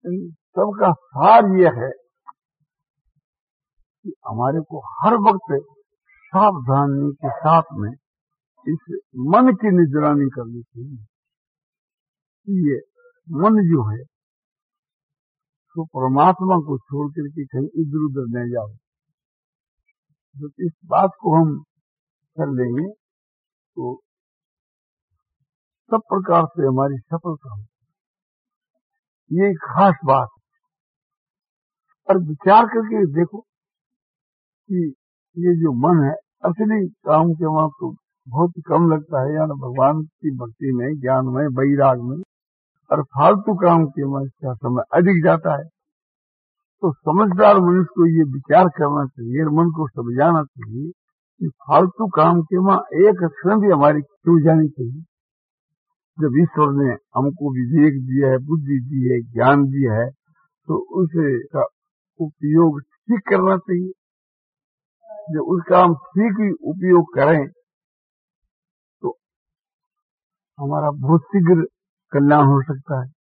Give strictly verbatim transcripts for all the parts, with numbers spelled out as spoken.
इन सबका सार ये है कि हमारे को हर वक्त सावधानी के साथ में इस मन की निगरानी करनी चाहिए। ये मन जो है तो परमात्मा को छोड़ करके कहीं इधर उधर न जाओ। तो इस बात को हम कर लेंगे तो सब प्रकार से हमारी सफलता हो। ये खास बात। और विचार करके देखो कि ये जो मन है असली काम के वहां तो बहुत कम लगता है, यानी भगवान की भक्ति में, ज्ञान में, वैराग में, और फालतू काम के वहां इसका समय अधिक जाता है। तो समझदार मनुष्य को ये विचार करना चाहिए, मन को समझाना चाहिए कि फालतू काम के वहां एक क्षण भी हमारी क्यों जानी चाहिए। जब ईश्वर ने हमको विवेक दिया है, बुद्धि दी है, ज्ञान दिया है, तो उसे का उपयोग ठीक करना चाहिए। जब उसका हम ठीक ही उपयोग करें तो हमारा बहुत शीघ्र कल्याण हो सकता है।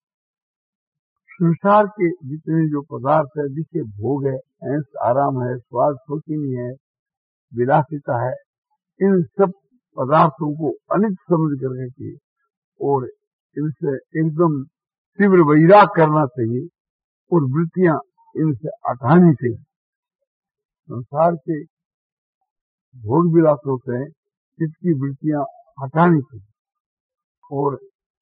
संसार के जितने जो पदार्थ है, जिसके भोग है, ऐश आराम है, स्वाद शौकीनी है, विलासिता है, इन सब पदार्थों को अनित्य समझ करके के और इनसे एकदम तीव्र वैराग करना चाहिए और वृत्तियां इनसे हटानी चाहिए। संसार के भोग विलास होते हैं, इसकी वृत्तियां हटानी चाहिए और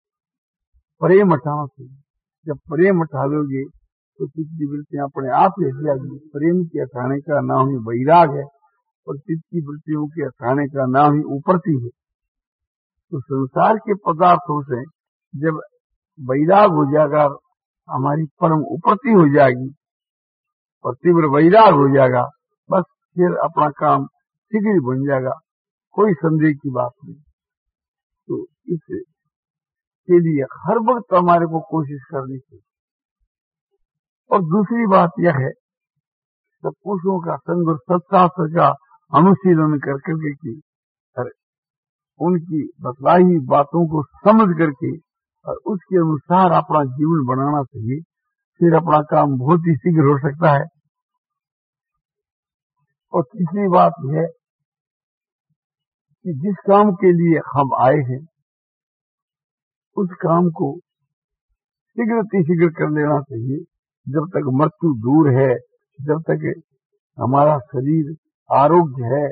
प्रेम हटाना चाहिए। जब प्रेम हटा लोगे तो चित्त की वृत्तियां अपने आप ही हट जाएगी। प्रेम के हटाने का नाम ही वैराग है और चित्त की वृत्तियों के हटाने का नाम ही उपरति है। तो संसार के पदार्थों से जब वैराग हो जाएगा, हमारी परम उपरति हो जाएगी और तीव्र वैराग हो जाएगा, बस फिर अपना काम शीघ्र ही बन जाएगा, कोई संदेह की बात नहीं। तो इसके लिए हर वक्त हमारे को कोशिश करनी चाहिए। और दूसरी बात यह है, सब पुरुषों का संग और सत्शास्त्र का अनुशीलन कर करके की उनकी बतलाई बातों को समझ करके और उसके अनुसार अपना जीवन बनाना चाहिए। फिर अपना काम बहुत ही शीघ्र हो सकता है। और तीसरी बात यह है कि जिस काम के लिए हम आए हैं उस काम को शीघ्र शीघ्र कर लेना चाहिए। जब तक मृत्यु दूर है, जब तक हमारा शरीर आरोग्य है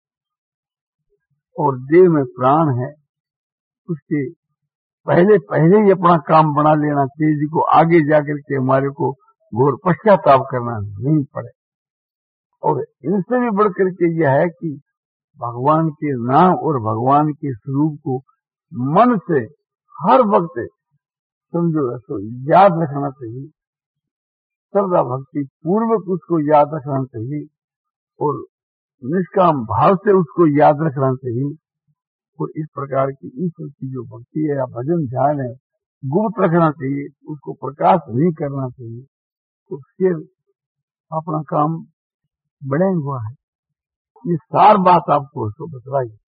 और देह में प्राण है, उसके पहले पहले ही अपना काम बना लेना चाहिए, जिसको आगे जाकर के हमारे को घोर पश्चाताप करना नहीं पड़े। और इनसे भी बढ़कर के यह है कि भगवान के नाम और भगवान के स्वरूप को मन से हर वक्त समझो तो याद रखना चाहिए। श्रद्धा भक्ति पूर्वक उसको याद रखना चाहिए और निष्काम भाव से उसको याद रखना चाहिए। और इस प्रकार की ईश्वर की जो भक्ति है या भजन ध्यान है, गुप्त रखना चाहिए, उसको प्रकाश नहीं करना चाहिए। तो फिर अपना काम बड़े हुआ है। ये सार बात आपको उसको बतलाई।